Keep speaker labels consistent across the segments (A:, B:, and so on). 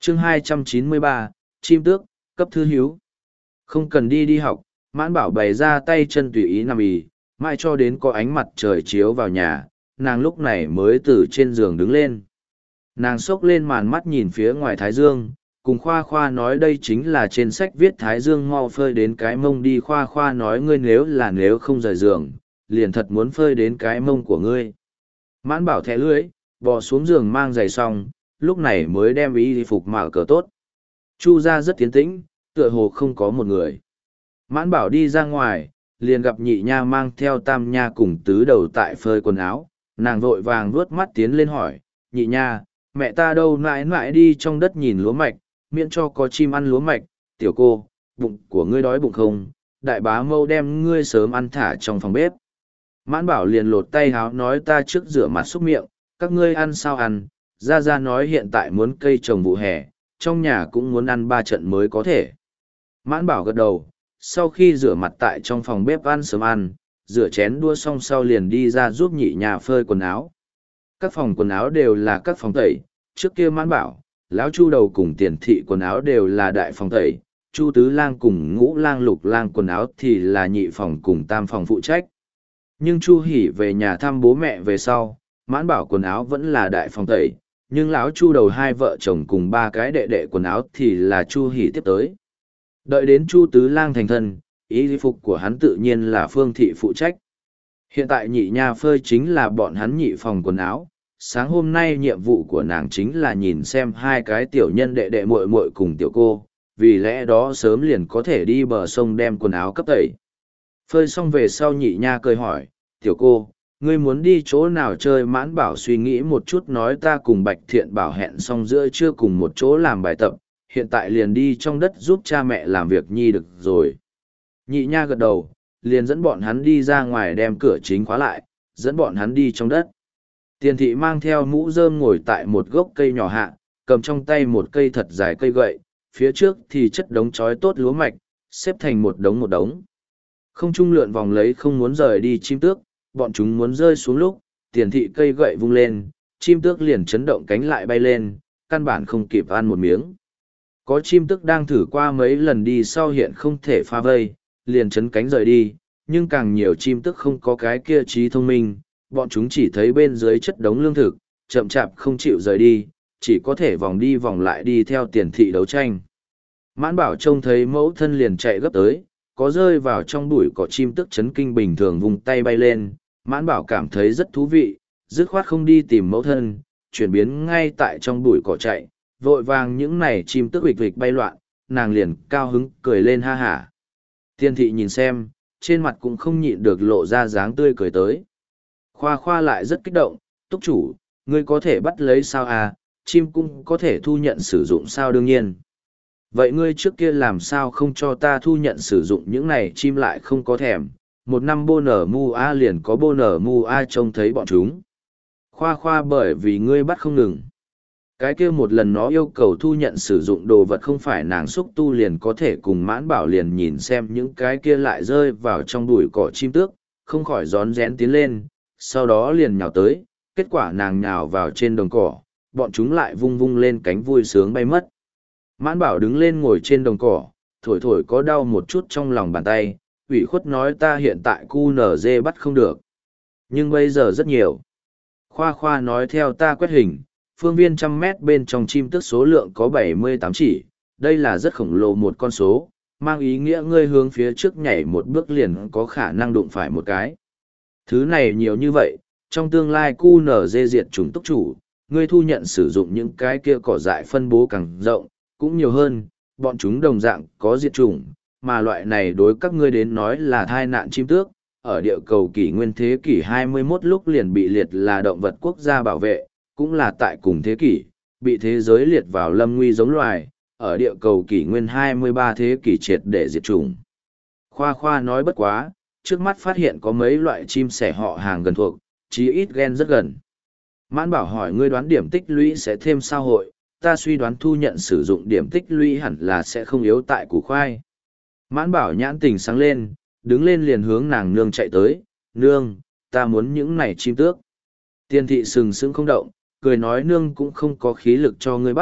A: chương 293, chim tước, cấp thư hiếu. Không cần đi học, Mãn Bảo bày ra tay chân tùy ý nằm ì, mãi cho đến có ánh mặt trời chiếu vào nhà, nàng lúc này mới từ trên giường đứng lên. Nàng xốc lên màn mắt nhìn phía ngoài Thái Dương, cùng Khoa Khoa nói đây chính là trên sách viết Thái Dương mau phơi đến cái mông đi. Khoa Khoa nói ngươi nếu không rời giường, liền thật muốn phơi đến cái mông của ngươi. Mãn Bảo thẻ lưỡi, bò xuống giường mang giày xong, lúc này mới đem y phục mạo cờ tốt. Chu ra rất tiến tĩnh, tựa hồ không có một người. Mãn Bảo đi ra ngoài, liền gặp Nhị Nha mang theo Tam Nha cùng tứ đầu tại phơi quần áo. Nàng vội vàng vuốt mắt tiến lên hỏi, Nhị Nha, mẹ ta đâu mãi mãi đi trong đất nhìn lúa mạch, miễn cho có chim ăn lúa mạch. Tiểu cô, bụng của ngươi đói bụng không? Đại bá mâu đem ngươi sớm ăn thả trong phòng bếp. Mãn Bảo liền lột tay háo nói ta trước rửa mặt xúc miệng, các ngươi ăn sao ăn. Gia Gia nói hiện tại muốn cây trồng vụ hè, trong nhà cũng muốn ăn 3 trận mới có thể. Mãn Bảo gật đầu, sau khi rửa mặt tại trong phòng bếp ăn sớm ăn, rửa chén đua xong sau liền đi ra giúp Nhị Nha phơi quần áo. Các phòng quần áo đều là các phòng tẩy, trước kia Mãn Bảo, lão Chu đầu cùng Tiền thị quần áo đều là đại phòng tẩy, Chu tứ lang cùng Ngũ lang Lục lang quần áo thì là nhị phòng cùng tam phòng phụ trách. Nhưng Chu Hỉ về nhà thăm bố mẹ về sau, Mãn Bảo quần áo vẫn là đại phòng tẩy, nhưng lão Chu đầu 2 vợ chồng cùng 3 cái đệ đệ quần áo thì là Chu Hỉ tiếp tới. Đợi đến Chu tứ lang thành thân, y phục của hắn tự nhiên là Phương thị phụ trách. Hiện tại Nhị Nha phơi chính là bọn hắn nhị phòng quần áo. Sáng hôm nay nhiệm vụ của nàng chính là nhìn xem 2 cái tiểu nhân đệ đệ muội muội cùng tiểu cô, vì lẽ đó sớm liền có thể đi bờ sông đem quần áo cấp tẩy. Phơi xong về sau Nhị Nha cười hỏi, tiểu cô, ngươi muốn đi chỗ nào chơi? Mãn Bảo suy nghĩ một chút nói ta cùng Bạch Thiện Bảo hẹn xong giữa trưa cùng một chỗ làm bài tập, hiện tại liền đi trong đất giúp cha mẹ làm việc nhi được rồi. Nhị Nha gật đầu, liền dẫn bọn hắn đi ra ngoài đem cửa chính khóa lại, dẫn bọn hắn đi trong đất. Tiền thị mang theo mũ rơm ngồi tại một gốc cây nhỏ hạ, cầm trong tay một cây thật dài cây gậy, phía trước thì chất đống chói tốt lúa mạch, xếp thành một đống. Không trung lượn vòng lấy không muốn rời đi chim tước, bọn chúng muốn rơi xuống lúc, tiền thị cây gậy vung lên, chim tước liền chấn động cánh lại bay lên, căn bản không kịp ăn một miếng. Có chim tước đang thử qua mấy lần đi sau hiện không thể phá vây, liền chấn cánh rời đi, nhưng càng nhiều chim tước không có cái kia trí thông minh, bọn chúng chỉ thấy bên dưới chất đống lương thực, chậm chạp không chịu rời đi, chỉ có thể vòng đi vòng lại đi theo tiền thị đấu tranh. Mãn Bảo trông thấy mẫu thân liền chạy gấp tới, có rơi vào trong bụi cỏ chim tức chấn kinh bình thường vùng tay bay lên, Mãn Bảo cảm thấy rất thú vị, dứt khoát không đi tìm mẫu thân, chuyển biến ngay tại trong bụi cỏ chạy, vội vàng những này chim tức huỵch huỵch bay loạn, nàng liền cao hứng cười lên ha hả. Tiền thị nhìn xem, trên mặt cũng không nhịn được lộ ra dáng tươi cười tới. Khoa Khoa lại rất kích động, túc chủ, ngươi có thể bắt lấy sao à, chim cũng có thể thu nhận sử dụng sao? Đương nhiên. Vậy ngươi trước kia làm sao không cho ta thu nhận sử dụng những này? Chim lại không có thèm, một năm bô nở mu a liền có bô nở mu a trông thấy bọn chúng. Khoa Khoa bởi vì ngươi bắt không ngừng. Cái kia một lần nó yêu cầu thu nhận sử dụng đồ vật không phải nàng xúc tu liền có thể cùng Mãn Bảo liền nhìn xem những cái kia lại rơi vào trong bụi cỏ chim tước, không khỏi rón rén tiến lên, sau đó liền nhào tới, kết quả nàng nhào vào trên đồng cỏ, bọn chúng lại vung vung lên cánh vui sướng bay mất. Mãn Bảo đứng lên ngồi trên đồng cỏ, thổi thổi có đau một chút trong lòng bàn tay, ủy khuất nói ta hiện tại QNZ bắt không được. Nhưng bây giờ rất nhiều. Khoa Khoa nói theo ta quét hình, phương viên 100 mét bên trong chim tước số lượng có 78 chỉ, đây là rất khổng lồ một con số, mang ý nghĩa ngươi hướng phía trước nhảy một bước liền có khả năng đụng phải một cái. Thứ này nhiều như vậy, trong tương lai QNZ diệt chủng túc chủ, ngươi thu nhận sử dụng những cái kia cỏ dại phân bố càng rộng, cũng nhiều hơn, bọn chúng đồng dạng có diệt chủng, mà loại này đối các ngươi đến nói là thai nạn chim tước, ở địa cầu kỷ nguyên thế kỷ 21 lúc liền bị liệt là động vật quốc gia bảo vệ, cũng là tại cùng thế kỷ, bị thế giới liệt vào lâm nguy giống loài, ở địa cầu kỷ nguyên 23 thế kỷ triệt để diệt chủng. Khoa Khoa nói bất quá, trước mắt phát hiện có mấy loại chim sẻ họ hàng gần thuộc, chí ít gen rất gần. Mãn Bảo hỏi ngươi đoán điểm tích lũy sẽ thêm sao hội, ta suy đoán thu nhận sử dụng điểm tích lũy hẳn là sẽ không yếu tại củ khoai. Mãn Bảo nhãn tình sáng lên, đứng lên liền hướng nàng nương chạy tới, nương, ta muốn những này chim tước. Tiền thị sừng sững không động, cười nói nương cũng không có khí lực cho ngươi bắt,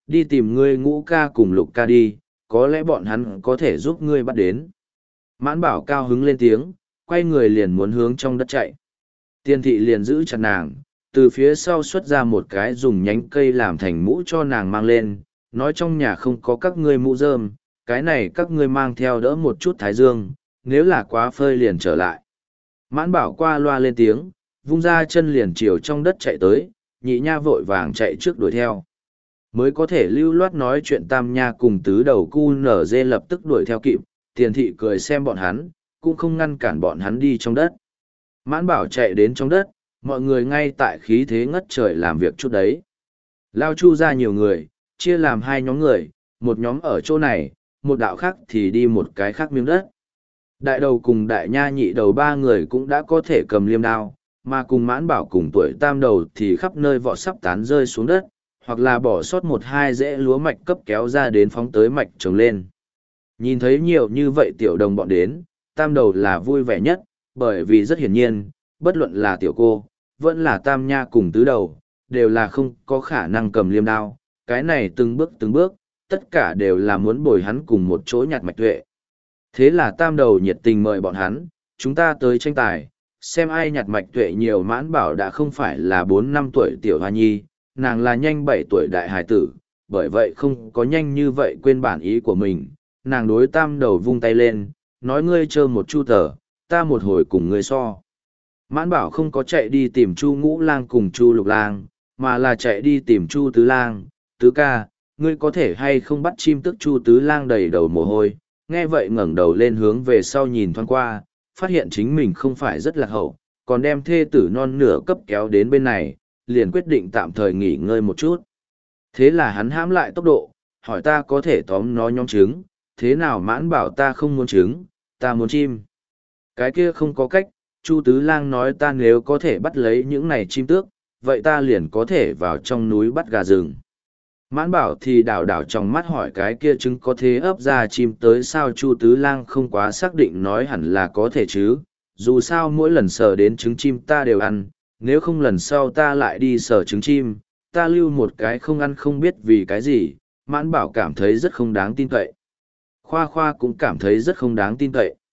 A: đi tìm ngươi Ngũ ca cùng Lục ca đi, có lẽ bọn hắn có thể giúp ngươi bắt đến. Mãn bảo cao hứng lên tiếng, quay người liền muốn hướng trong đất chạy. Tiên thị liền giữ chặt nàng, từ phía sau xuất ra một cái dùng nhánh cây làm thành mũ cho nàng mang lên, nói trong nhà không có các ngươi mũ rơm, cái này các ngươi mang theo đỡ một chút thái dương, nếu là quá phơi liền trở lại. Mãn bảo qua loa lên tiếng, vung ra chân liền chiều trong đất chạy tới, nhị nha vội vàng chạy trước đuổi theo. Mới có thể lưu loát nói chuyện tam nha cùng tứ đầu cu nở dê lập tức đuổi theo kịp, tiền thị cười xem bọn hắn, cũng không ngăn cản bọn hắn đi trong đất. Mãn bảo chạy đến trong đất, mọi người ngay tại khí thế ngất trời làm việc chút đấy. Lao Chu ra nhiều người, chia làm hai nhóm người, một nhóm ở chỗ này, một đạo khác thì đi một cái khác miếng đất. Đại đầu cùng đại nha nhị đầu ba người cũng đã có thể cầm liêm đao, mà cùng mãn bảo cùng tuổi tam đầu thì khắp nơi vỏ sắp tán rơi xuống đất, hoặc là bỏ sót một hai rễ lúa mạch cấp kéo ra đến phóng tới mạch trồng lên. Nhìn thấy nhiều như vậy tiểu đồng bọn đến, tam đầu là vui vẻ nhất, bởi vì rất hiển nhiên, bất luận là tiểu cô, vẫn là tam nha cùng tứ đầu, đều là không có khả năng cầm liêm đao, cái này từng bước, tất cả đều là muốn bồi hắn cùng một chỗ nhặt mạch tuệ. Thế là tam đầu nhiệt tình mời bọn hắn, chúng ta tới tranh tài, xem ai nhặt mạch tuệ nhiều. Mãn bảo đã không phải là 4-5 tuổi tiểu hoa nhi, nàng là nhanh 7 tuổi đại hải tử, bởi vậy không có nhanh như vậy quên bản ý của mình. Nàng đối tam đầu vung tay lên, nói ngươi chơi một chu tờ, ta một hồi cùng ngươi so. Mãn bảo không có chạy đi tìm chu ngũ lang cùng chu lục lang, mà là chạy đi tìm chu tứ lang. Tứ ca, ngươi có thể hay không bắt chim tức? Chu tứ lang đầy đầu mồ hôi, nghe vậy ngẩng đầu lên hướng về sau nhìn thoáng qua, phát hiện chính mình không phải rất lạc hậu, còn đem thê tử non nửa cấp kéo đến bên này, liền quyết định tạm thời nghỉ ngơi một chút. Thế là hắn hãm lại tốc độ, hỏi ta có thể tóm nó nhóm trứng, thế nào? Mãn bảo ta không muốn trứng, ta muốn chim. Cái kia không có cách, Chu Tứ Lang nói ta nếu có thể bắt lấy những này chim tước, vậy ta liền có thể vào trong núi bắt gà rừng. Mãn bảo thì đảo đảo trong mắt hỏi cái kia trứng có thế ấp ra chim tới sao? Chu Tứ Lang không quá xác định, nói hẳn là có thể chứ, dù sao mỗi lần sờ đến trứng chim ta đều ăn, nếu không lần sau ta lại đi sờ trứng chim, ta lưu một cái không ăn không biết vì cái gì. Mãn bảo cảm thấy rất không đáng tin cậy. Khoa Khoa cũng cảm thấy rất không đáng tin cậy.